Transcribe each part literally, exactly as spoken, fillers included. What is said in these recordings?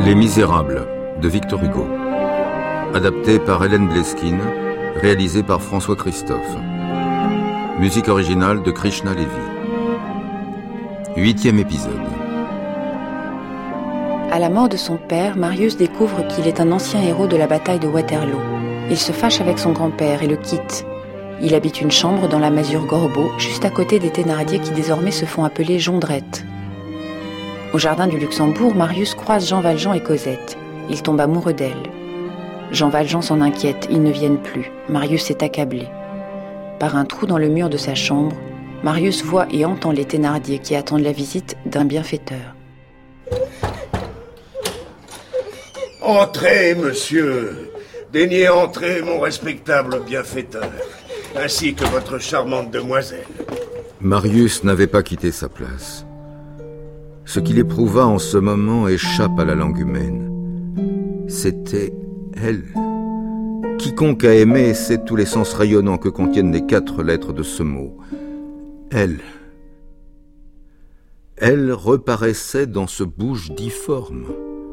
Les Misérables de Victor Hugo. Adapté par Hélène Bleskine, réalisé par François Christophe. Musique originale de Krishna Levi. Huitième épisode. À la mort de son père, Marius découvre qu'il est un ancien héros de la bataille de Waterloo. Il se fâche avec son grand-père et le quitte. Il habite une chambre dans la masure Gorbeau, juste à côté des Thénardier qui désormais se font appeler Jondrette. Au jardin du Luxembourg, Marius croise Jean Valjean et Cosette. Il tombe amoureux d'elle. Jean Valjean s'en inquiète, ils ne viennent plus. Marius est accablé. Par un trou dans le mur de sa chambre, Marius voit et entend les Thénardier qui attendent la visite d'un bienfaiteur. Entrez, monsieur. Daignez entrer, mon respectable bienfaiteur, ainsi que votre charmante demoiselle. Marius n'avait pas quitté sa place. Ce qu'il éprouva en ce moment échappe à la langue humaine. C'était elle. Quiconque a aimé sait tous les sens rayonnants que contiennent les quatre lettres de ce mot. Elle. Elle reparaissait dans ce bouge difforme.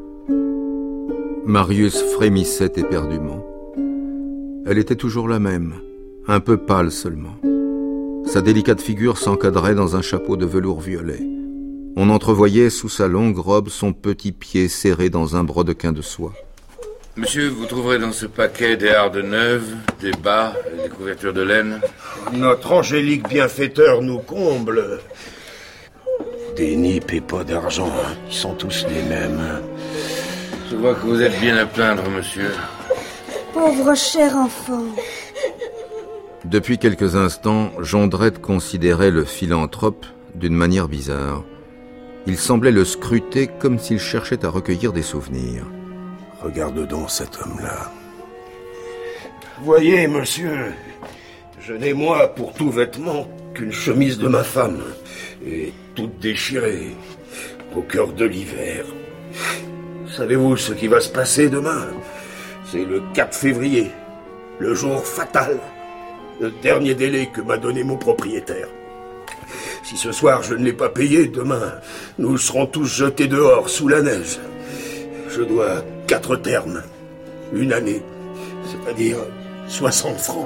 Marius frémissait éperdument. Elle était toujours la même, un peu pâle seulement. Sa délicate figure s'encadrait dans un chapeau de velours violet. On entrevoyait sous sa longue robe son petit pied serré dans un brodequin de soie. Monsieur, vous trouverez dans ce paquet des hardes neuves, des bas, des couvertures de laine. Notre angélique bienfaiteur nous comble. Des nippes et pas d'argent, hein. Ils sont tous les mêmes. Je vois que vous êtes bien à plaindre, monsieur. Pauvre cher enfant. Depuis quelques instants, Jondrette considérait le philanthrope d'une manière bizarre. Il semblait le scruter comme s'il cherchait à recueillir des souvenirs. Regarde donc cet homme-là. Voyez, monsieur, je n'ai moi pour tout vêtement qu'une chemise de ma femme, et toute déchirée, au cœur de l'hiver. Savez-vous ce qui va se passer demain? C'est le quatre février, le jour fatal, le dernier délai que m'a donné mon propriétaire. Si ce soir je ne l'ai pas payé, demain, nous serons tous jetés dehors sous la neige. Je dois quatre termes, une année, c'est-à-dire soixante francs.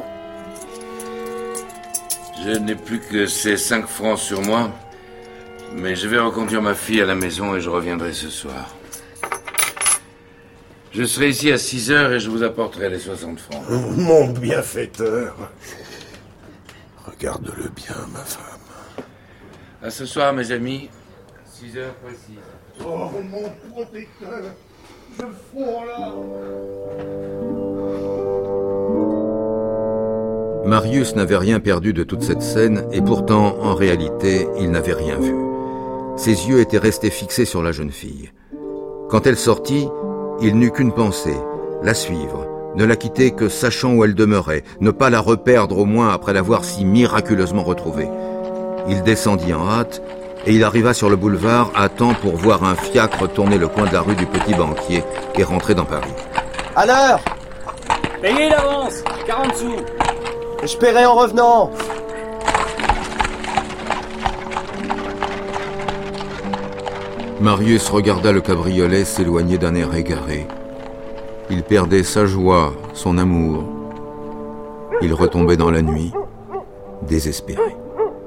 Je n'ai plus que ces cinq francs sur moi, mais je vais reconduire ma fille à la maison et je reviendrai ce soir. Je serai ici à six heures et je vous apporterai les soixante francs. Mon bienfaiteur. Regarde-le bien, ma femme. À ce soir, mes amis, six heures précises. Oh, mon protecteur, je fonds là. Marius n'avait rien perdu de toute cette scène, et pourtant, en réalité, il n'avait rien vu. Ses yeux étaient restés fixés sur la jeune fille. Quand elle sortit, il n'eut qu'une pensée, la suivre, ne la quitter que sachant où elle demeurait, ne pas la reperdre au moins après l'avoir si miraculeusement retrouvée. Il descendit en hâte et il arriva sur le boulevard à temps pour voir un fiacre tourner le coin de la rue du Petit Banquier et rentrer dans Paris. À l'heure! Payez l'avance, quarante sous. Je paierai en revenant. Marius regarda le cabriolet s'éloigner d'un air égaré. Il perdait sa joie, son amour. Il retombait dans la nuit, désespéré.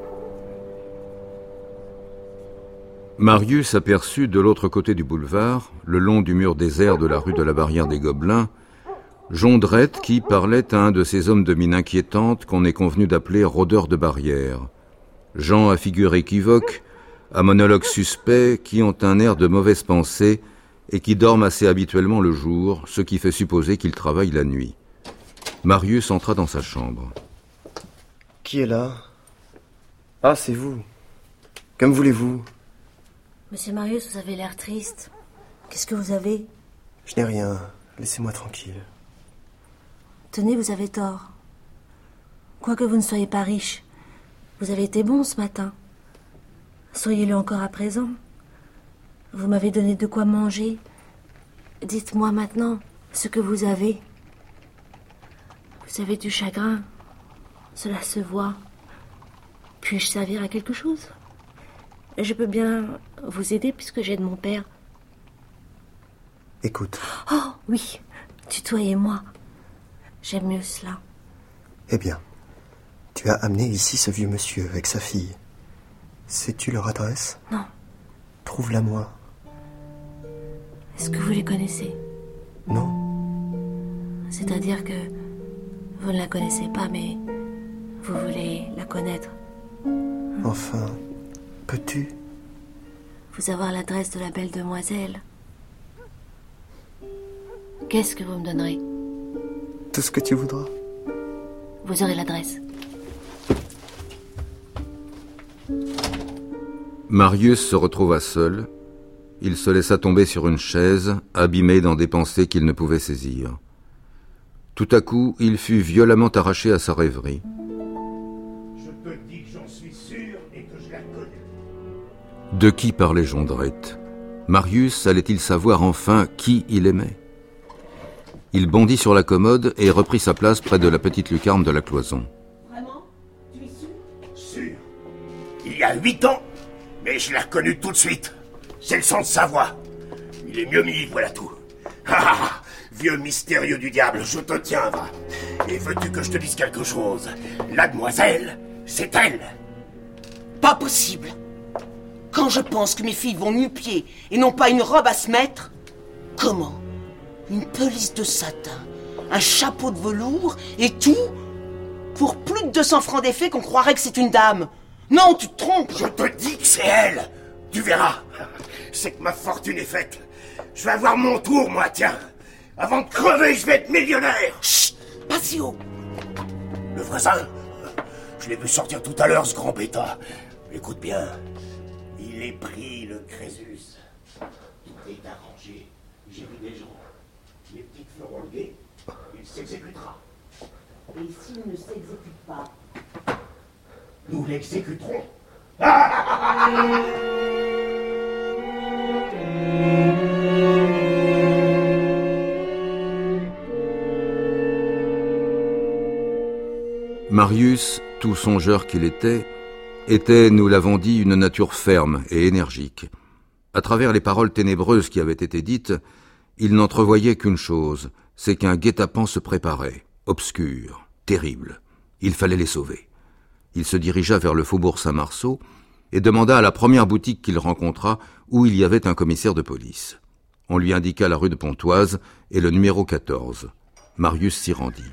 Marius aperçut de l'autre côté du boulevard, le long du mur désert de la rue de la Barrière des Gobelins, Jondrette qui parlait à un de ces hommes de mine inquiétante qu'on est convenu d'appeler rôdeurs de barrière. Gens à figure équivoque, à monologue suspect, qui ont un air de mauvaise pensée et qui dorment assez habituellement le jour, ce qui fait supposer qu'ils travaillent la nuit. Marius entra dans sa chambre. Qui est là? Ah, c'est vous. Comme voulez-vous? Monsieur Marius, vous avez l'air triste. Qu'est-ce que vous avez? Je n'ai rien. Laissez-moi tranquille. Tenez, vous avez tort. Quoique vous ne soyez pas riche, vous avez été bon ce matin. Soyez-le encore à présent. Vous m'avez donné de quoi manger. Dites-moi maintenant ce que vous avez. Vous avez du chagrin. Cela se voit. Puis-je servir à quelque chose? Je peux bien vous aider puisque j'aide mon père. écoute. Oh, oui, tutoyez-moi. J'aime mieux cela. Eh bien, tu as amené ici ce vieux monsieur avec sa fille. Sais-tu leur adresse? Non. Trouve-la-moi. Est-ce que vous les connaissez? Non. C'est-à-dire que vous ne la connaissez pas, mais vous voulez la connaître. Enfin, peux-tu? Vous avoir l'adresse de la belle demoiselle. Qu'est-ce que vous me donnerez? Tout ce que tu voudras. Vous aurez l'adresse. Marius se retrouva seul. Il se laissa tomber sur une chaise, abîmé dans des pensées qu'il ne pouvait saisir. Tout à coup, il fut violemment arraché à sa rêverie. Je te dis que j'en suis sûr et que je la connais. De qui parlait Jondrette? Marius allait-il savoir enfin qui il aimait? Il bondit sur la commode et reprit sa place près de la petite lucarne de la cloison. Vraiment? Tu es sûr? Sûr. Il y a huit ans, mais je l'ai reconnu tout de suite. C'est le son de sa voix. Il est mieux mis, voilà tout. Ah, ah, vieux mystérieux du diable, je te tiens, va. Et veux-tu que je te dise quelque chose? La demoiselle, c'est elle. Pas possible. Quand je pense que mes filles vont nu-pieds et n'ont pas une robe à se mettre, comment? Une pelisse de satin, un chapeau de velours et tout pour plus de deux cents francs d'effet qu'on croirait que c'est une dame. Non, tu te trompes. Je te dis que c'est elle. Tu verras. C'est que ma fortune est faite. Je vais avoir mon tour, moi, tiens. Avant de crever, je vais être millionnaire. Chut, pas si haut. Le voisin, je l'ai vu sortir tout à l'heure, ce grand bêta. Écoute bien, il est pris, le Crésus. Tout est arrangé. J'ai vu des gens. Les petites fleurs au guet, il s'exécutera. Et s'il ne s'exécute pas, nous l'exécuterons. Marius, tout songeur qu'il était, était, nous l'avons dit, une nature ferme et énergique. À travers les paroles ténébreuses qui avaient été dites, il n'entrevoyait qu'une chose, c'est qu'un guet-apens se préparait, obscur, terrible. Il fallait les sauver. Il se dirigea vers le faubourg Saint-Marceau et demanda à la première boutique qu'il rencontra où il y avait un commissaire de police. On lui indiqua la rue de Pontoise et le numéro quatorze. Marius s'y rendit.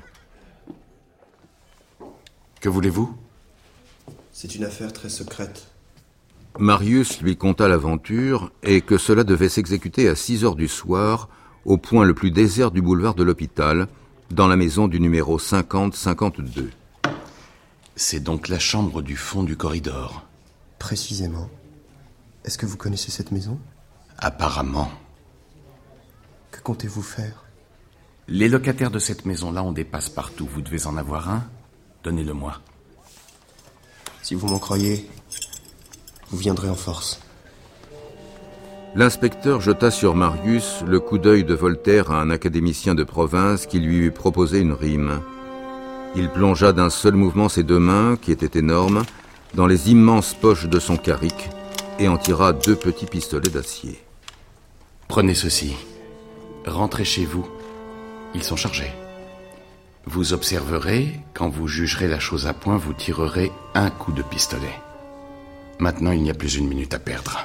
Que voulez-vous? C'est une affaire très secrète. Marius lui conta l'aventure et que cela devait s'exécuter à six heures du soir au point le plus désert du boulevard de l'Hôpital, dans la maison du numéro cinquante cinquante-deux. C'est donc la chambre du fond du corridor. Précisément. Est-ce que vous connaissez cette maison? Apparemment. Que comptez-vous faire? Les locataires de cette maison-là ont des passe-partout. Vous devez en avoir un? Donnez-le-moi. Si vous m'en croyez, vous viendrez en force. L'inspecteur jeta sur Marius le coup d'œil de Voltaire à un académicien de province qui lui eut proposé une rime. Il plongea d'un seul mouvement ses deux mains, qui étaient énormes, dans les immenses poches de son carrick et en tira deux petits pistolets d'acier. Prenez ceci. Rentrez chez vous. Ils sont chargés. Vous observerez, quand vous jugerez la chose à point, vous tirerez un coup de pistolet. Maintenant, il n'y a plus une minute à perdre.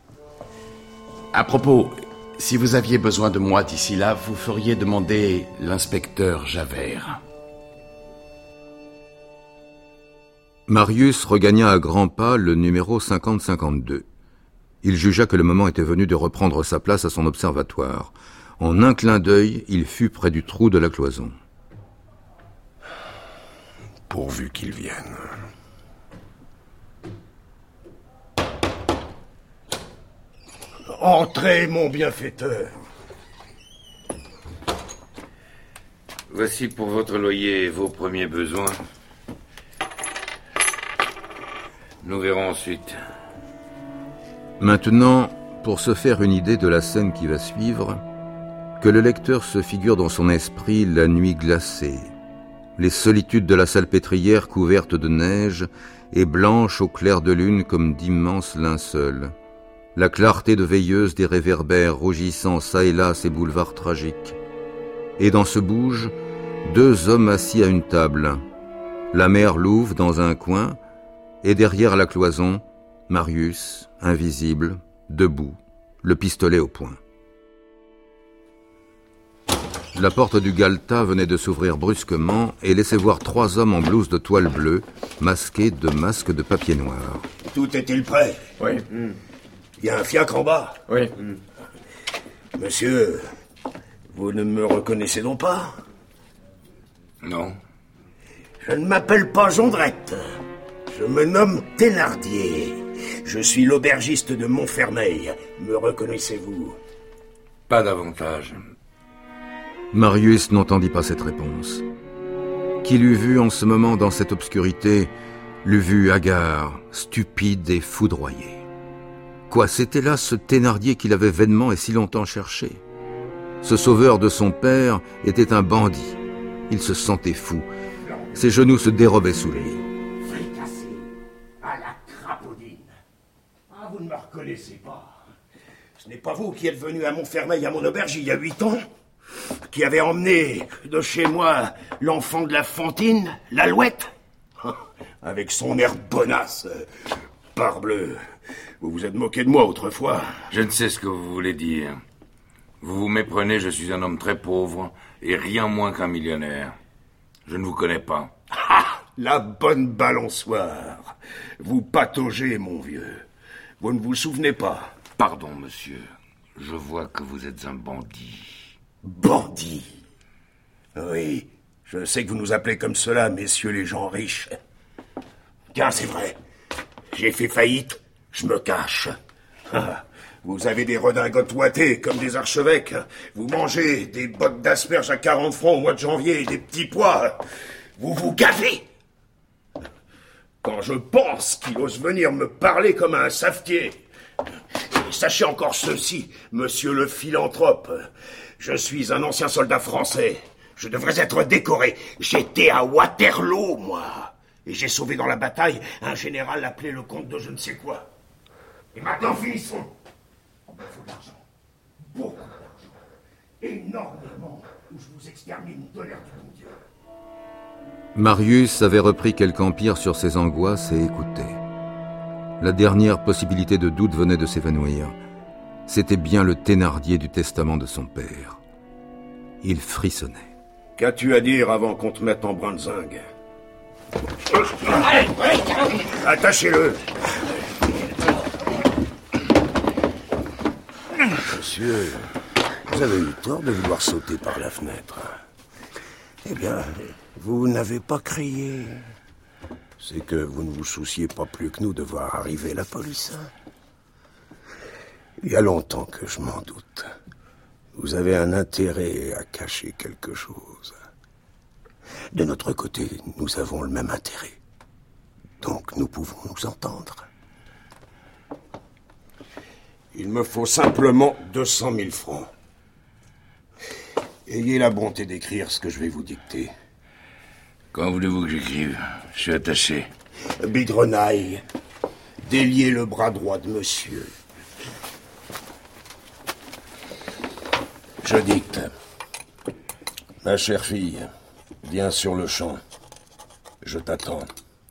À propos, si vous aviez besoin de moi d'ici là, vous feriez demander l'inspecteur Javert. Marius regagna à grands pas le numéro cinquante cinquante-deux. Il jugea que le moment était venu de reprendre sa place à son observatoire. En un clin d'œil, il fut près du trou de la cloison. Pourvu qu'il vienne. Entrez, mon bienfaiteur. Voici pour votre loyer et vos premiers besoins. Nous verrons ensuite. Maintenant, pour se faire une idée de la scène qui va suivre, que le lecteur se figure dans son esprit la nuit glacée, les solitudes de la salpêtrière couvertes de neige et blanches au clair de lune comme d'immenses linceuls, la clarté de veilleuse des réverbères rougissant çà et là ces boulevards tragiques. Et dans ce bouge, deux hommes assis à une table, la mère louve dans un coin, et derrière la cloison, Marius, invisible, debout, le pistolet au poing. La porte du galetas venait de s'ouvrir brusquement et laissait voir trois hommes en blouse de toile bleue, masqués de masques de papier noir. Tout est-il prêt? Oui. Mm. Il y a un fiacre en bas? Oui. Mm. Monsieur, vous ne me reconnaissez donc pas? Non. Je ne m'appelle pas Jondrette. Je me nomme Thénardier. Je suis l'aubergiste de Montfermeil. Me reconnaissez-vous? Pas davantage. Marius n'entendit pas cette réponse. Qui l'eût vu en ce moment dans cette obscurité, l'eût vu hagard, stupide et foudroyé. Quoi, c'était là ce Thénardier qu'il avait vainement et si longtemps cherché. Ce sauveur de son père était un bandit. Il se sentait fou. Ses genoux se dérobaient sous lui. Fricassé à la crapaudine. Ah, vous ne me reconnaissez pas. Ce n'est pas vous qui êtes venu à Montfermeil à mon auberge il y a huit ans, qui avez emmené de chez moi l'enfant de la Fantine, l'Alouette, avec son air bonasse. Parbleu, vous vous êtes moqué de moi autrefois. Je ne sais ce que vous voulez dire. Vous vous méprenez, je suis un homme très pauvre et rien moins qu'un millionnaire. Je ne vous connais pas. Ah, la bonne balançoire. Vous pataugez, mon vieux. Vous ne vous souvenez pas. Pardon, monsieur. Je vois que vous êtes un bandit. Bandit? Oui, je sais que vous nous appelez comme cela, messieurs les gens riches. Car c'est vrai. J'ai fait faillite, je me cache. Ah, vous avez des redingotes ouatées comme des archevêques. Vous mangez des bottes d'asperges à quarante francs au mois de janvier et des petits pois. Vous vous gavez. Quand je pense qu'il ose venir me parler comme un savetier. Sachez encore ceci, monsieur le philanthrope. Je suis un ancien soldat français. Je devrais être décoré. J'étais à Waterloo, moi. Et j'ai sauvé dans la bataille un général appelé le comte de je ne sais quoi. Et maintenant, finissons. Il me faut de l'argent. Beaucoup d'argent. Énormément. Ou je vous extermine de l'air du bon Dieu. Marius avait repris quelque empire sur ses angoisses et écoutait. La dernière possibilité de doute venait de s'évanouir. C'était bien le Thénardier du testament de son père. Il frissonnait. Qu'as-tu à dire avant qu'on te mette en brin de zinc? Attachez-le. Monsieur, vous avez eu tort de vouloir sauter par la fenêtre. Eh bien, vous n'avez pas crié. C'est que vous ne vous souciez pas plus que nous de voir arriver la police. Il y a longtemps que je m'en doute. Vous avez un intérêt à cacher quelque chose. De notre côté, nous avons le même intérêt. Donc nous pouvons nous entendre. Il me faut simplement deux cent mille francs. Ayez la bonté d'écrire ce que je vais vous dicter. Quand voulez-vous que j'écrive? Je suis attaché. Bigrenaille, déliez le bras droit de monsieur. Je dicte. Ma chère fille, viens sur le champ. Je t'attends.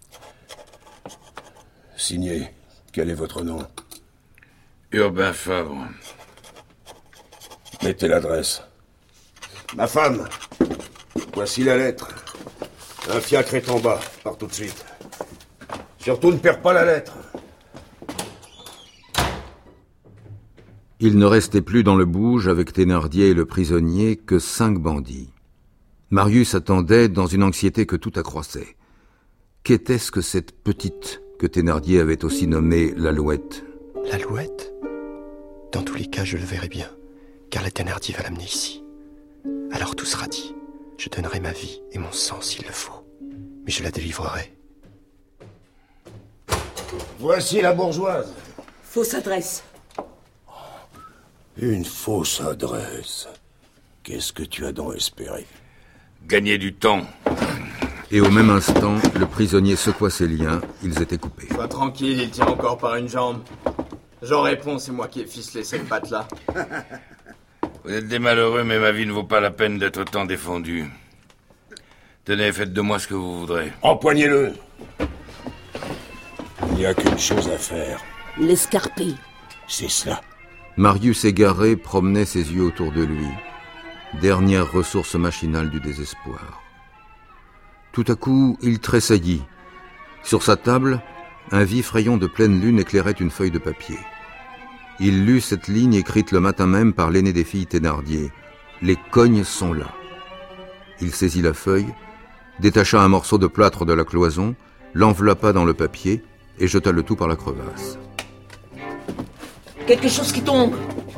Signé. Quel est votre nom? Urbain Fabre. Mettez l'adresse. Ma femme, voici la lettre. Un fiacre est en bas. Pars tout de suite. Surtout ne perds pas la lettre. Il ne restait plus dans le bouge avec Thénardier et le prisonnier que cinq bandits. Marius attendait dans une anxiété que tout accroissait. Qu'était-ce que cette petite que Thénardier avait aussi nommée l'Alouette? L'Alouette? Dans tous les cas, je le verrai bien, car la Thénardier va l'amener ici. Alors tout sera dit. Je donnerai ma vie et mon sang s'il le faut. Mais je la délivrerai. Voici la bourgeoise. Fausse adresse. Une fausse adresse. Qu'est-ce que tu as donc espéré? Gagner du temps. Et au même instant, le prisonnier secoua ses liens. Ils étaient coupés. Sois tranquille, il tient encore par une jambe. J'en réponds, c'est moi qui ai ficelé cette batte-là. Vous êtes des malheureux, mais ma vie ne vaut pas la peine d'être autant défendue. Tenez, faites de moi ce que vous voudrez. Empoignez-le. Il n'y a qu'une chose à faire. L'escarper. C'est cela. Marius égaré promenait ses yeux autour de lui. Dernière ressource machinale du désespoir. Tout à coup, il tressaillit. Sur sa table, un vif rayon de pleine lune éclairait une feuille de papier. Il lut cette ligne écrite le matin même par l'aîné des filles Thénardier. « Les cognes sont là ». Il saisit la feuille, détacha un morceau de plâtre de la cloison, l'enveloppa dans le papier et jeta le tout par la crevasse. Quelque chose qui tombe.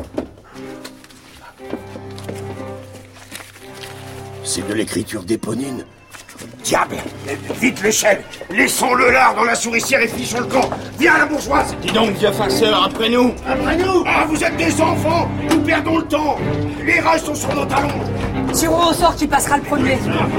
C'est de l'écriture d'Éponine. Diable! Vite l'échelle! Laissons-le lard dans la souricière et fichons le camp! Viens, la bourgeoise! Dis donc, vieux farceur, après nous! Après nous? Ah, vous êtes des enfants! Nous perdons le temps! Les rages sont sur nos talons! Tirons au sort qui passera le premier!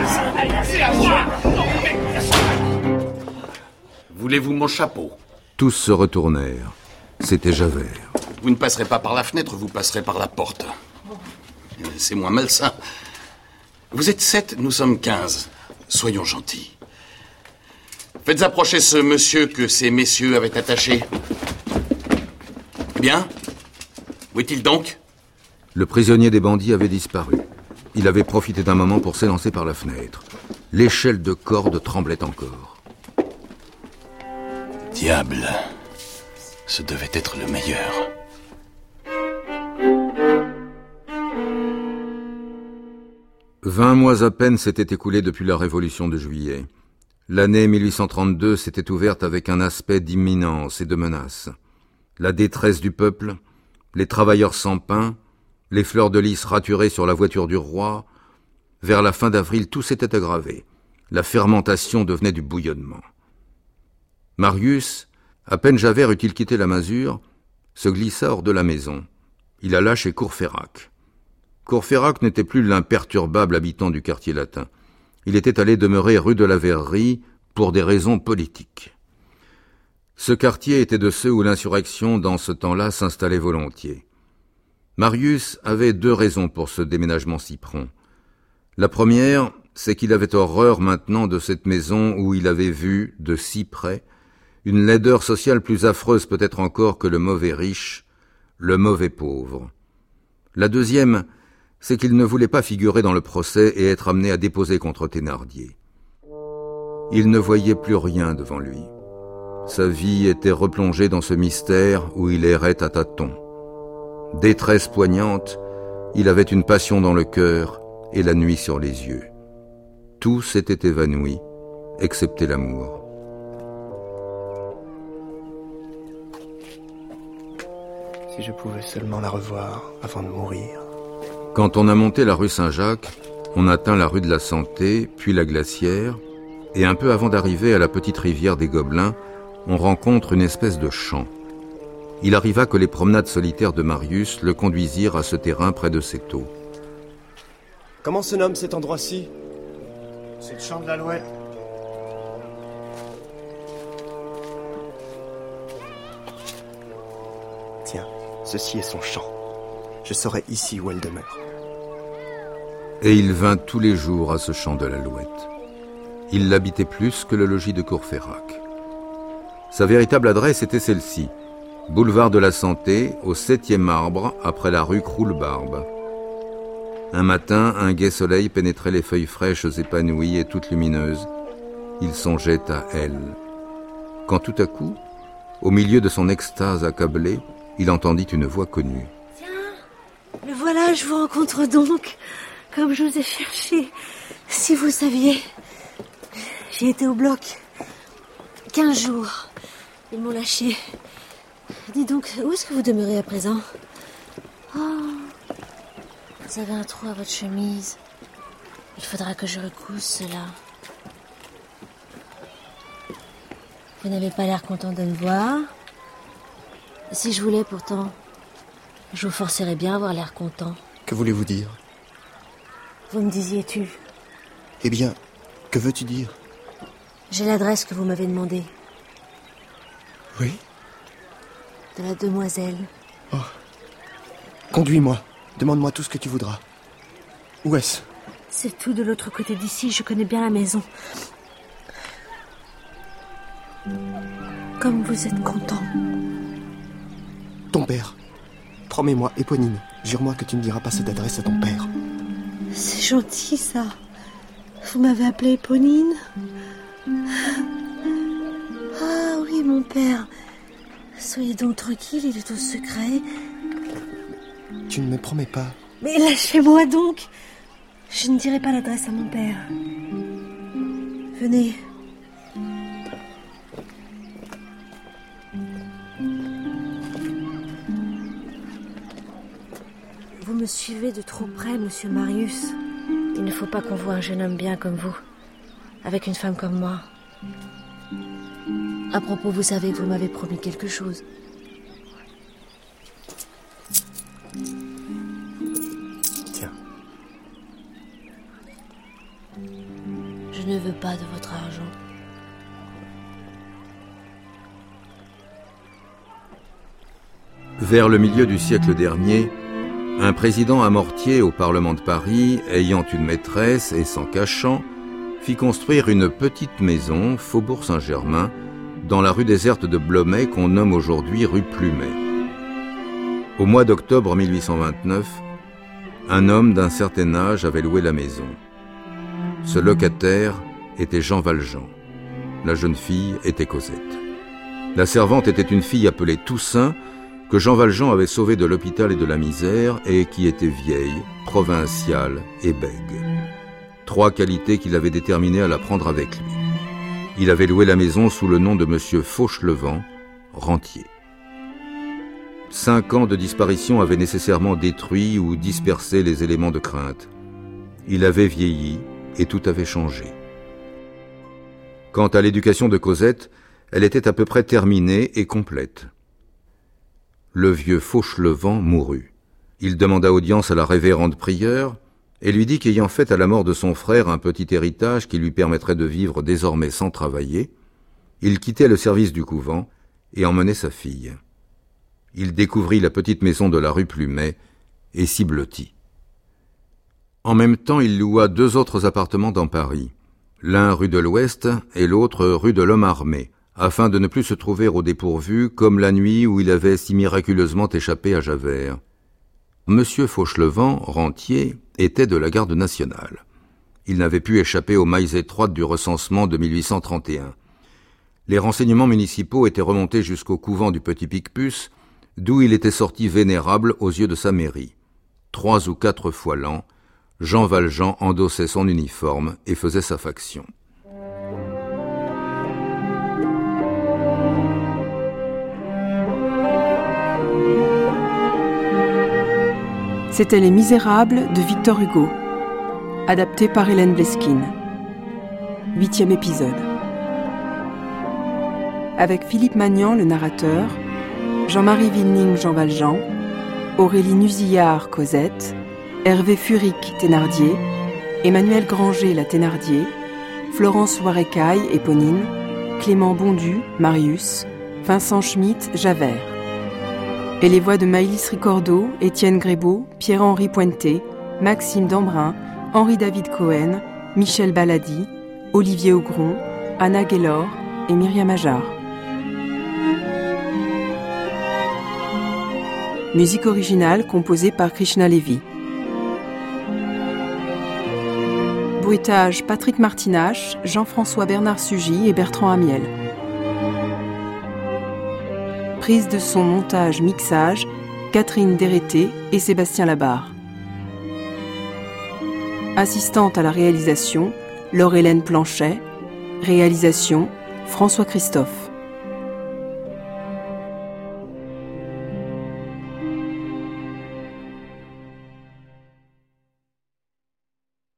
Voulez-vous mon chapeau? Tous se retournèrent. C'était Javert. Vous ne passerez pas par la fenêtre, vous passerez par la porte. C'est moins malsain. Vous êtes sept, nous sommes quinze. Soyons gentils. Faites approcher ce monsieur que ces messieurs avaient attaché. Bien. Où est-il donc? Le prisonnier des bandits avait disparu. Il avait profité d'un moment pour s'élancer par la fenêtre. L'échelle de corde tremblait encore. Diable. Ce devait être le meilleur. Vingt mois à peine s'étaient écoulés depuis la Révolution de Juillet. L'année mille huit cent trente-deux s'était ouverte avec un aspect d'imminence et de menace. La détresse du peuple, les travailleurs sans pain, les fleurs de lys raturées sur la voiture du roi. Vers la fin d'avril, tout s'était aggravé. La fermentation devenait du bouillonnement. Marius, à peine Javert eut-il quitté la masure, se glissa hors de la maison. Il alla chez Courfeyrac. Courfeyrac n'était plus l'imperturbable habitant du quartier latin. Il était allé demeurer rue de la Verrerie pour des raisons politiques. Ce quartier était de ceux où l'insurrection, dans ce temps-là, s'installait volontiers. Marius avait deux raisons pour ce déménagement si prompt. La première, c'est qu'il avait horreur maintenant de cette maison où il avait vu, de si près, une laideur sociale plus affreuse peut-être encore que le mauvais riche, le mauvais pauvre. La deuxième, c'est qu'il ne voulait pas figurer dans le procès et être amené à déposer contre Thénardier. Il ne voyait plus rien devant lui. Sa vie était replongée dans ce mystère où il errait à tâtons. Détresse poignante, il avait une passion dans le cœur et la nuit sur les yeux. Tout s'était évanoui, excepté l'amour. Si je pouvais seulement la revoir avant de mourir. Quand on a monté la rue Saint-Jacques, on atteint la rue de la Santé, puis la Glacière, et un peu avant d'arriver à la petite rivière des Gobelins, on rencontre une espèce de champ. Il arriva que les promenades solitaires de Marius le conduisirent à ce terrain près de Cîteaux. Comment se nomme cet endroit-ci? C'est le champ de l'Alouette. Tiens, ceci est son champ. Je saurai ici où elle demeure. Et il vint tous les jours à ce champ de l'Alouette. Il l'habitait plus que le logis de Courfeyrac. Sa véritable adresse était celle-ci, boulevard de la Santé, au septième arbre, après la rue Croulebarbe. Un matin, un gai soleil pénétrait les feuilles fraîches épanouies et toutes lumineuses. Il songeait à elle. Quand tout à coup, au milieu de son extase accablée, il entendit une voix connue. Tiens, le voilà, je vous rencontre donc, comme je vous ai cherché. Si vous saviez, j'ai été au bloc. Quinze jours. Ils m'ont lâché. Dis donc, où est-ce que vous demeurez à présent? Oh, vous avez un trou à votre chemise. Il faudra que je recouse cela. Vous n'avez pas l'air content de me voir. Si je voulais pourtant, je vous forcerais bien à avoir l'air content. Que voulez-vous dire? Vous me disiez tu. Eh bien, que veux-tu dire? J'ai l'adresse que vous m'avez demandée. Oui? de la demoiselle. Oh. Conduis-moi. Demande-moi tout ce que tu voudras. Où est-ce ? C'est tout de l'autre côté d'ici, je connais bien la maison. Comme vous êtes content. Ton père. Promets-moi, Éponine. Jure-moi que tu ne diras pas cette adresse à ton père. C'est gentil, ça. Vous m'avez appelée Éponine ? Ah oui, mon père. Soyez donc tranquille, il est au secret. Tu ne me promets pas. Mais lâchez-moi donc. Je ne dirai pas l'adresse à mon père. Venez. Vous me suivez de trop près, monsieur Marius. Il ne faut pas qu'on voie un jeune homme bien comme vous, avec une femme comme moi. À propos, vous savez que vous m'avez promis quelque chose. Tiens. Je ne veux pas de votre argent. Vers le milieu du siècle dernier, un président amortier au Parlement de Paris, ayant une maîtresse et s'en cachant, fit construire une petite maison, Faubourg Saint-Germain, dans la rue déserte de Blomet qu'on nomme aujourd'hui rue Plumet. Au mois d'octobre mille huit cent vingt-neuf, un homme d'un certain âge avait loué la maison. Ce locataire était Jean Valjean. La jeune fille était Cosette. La servante était une fille appelée Toussaint, que Jean Valjean avait sauvée de l'hôpital et de la misère et qui était vieille, provinciale et bègue. Trois qualités qui l'avaient déterminé à la prendre avec lui. Il avait loué la maison sous le nom de Monsieur Fauchelevent, rentier. Cinq ans de disparition avaient nécessairement détruit ou dispersé les éléments de crainte. Il avait vieilli et tout avait changé. Quant à l'éducation de Cosette, elle était à peu près terminée et complète. Le vieux Fauchelevent mourut. Il demanda audience à la révérende prieure et lui dit qu'ayant fait à la mort de son frère un petit héritage qui lui permettrait de vivre désormais sans travailler, il quittait le service du couvent et emmenait sa fille. Il découvrit la petite maison de la rue Plumet et s'y blottit. En même temps, il loua deux autres appartements dans Paris, l'un rue de l'Ouest et l'autre rue de l'Homme Armé, afin de ne plus se trouver au dépourvu comme la nuit où il avait si miraculeusement échappé à Javert. Monsieur Fauchelevent, rentier, était de la garde nationale. Il n'avait pu échapper aux mailles étroites du recensement de mille huit cent trente et un. Les renseignements municipaux étaient remontés jusqu'au couvent du Petit Picpus, d'où il était sorti vénérable aux yeux de sa mairie. Trois ou quatre fois l'an, Jean Valjean endossait son uniforme et faisait sa faction. C'était Les Misérables de Victor Hugo, adapté par Hélène Bleskine. Huitième épisode. Avec Philippe Magnan, le narrateur, Jean-Marie Vinning, Jean Valjean, Aurélie Nuzillard, Cosette, Hervé Furic, Thénardier, Emmanuel Granger, la Thénardier, Florence Loirecaille, Éponine, Clément Bondu, Marius, Vincent Schmitt, Javert. Et les voix de Maëlys Ricordeau, Étienne Grébeau, Pierre-Henri Pointé, Maxime Dambrun, Henri-David Cohen, Michel Baladi, Olivier Augron, Anna Gaylor et Myriam Ajar. Musique originale composée par Krishna Levy. Bruitage Patrick Martinache, Jean-François Bernard Sugy et Bertrand Amiel. Prise de son, montage, mixage, Catherine Dérété et Sébastien Labarre. Assistante à la réalisation, Laure-Hélène Planchet. Réalisation, François Christophe.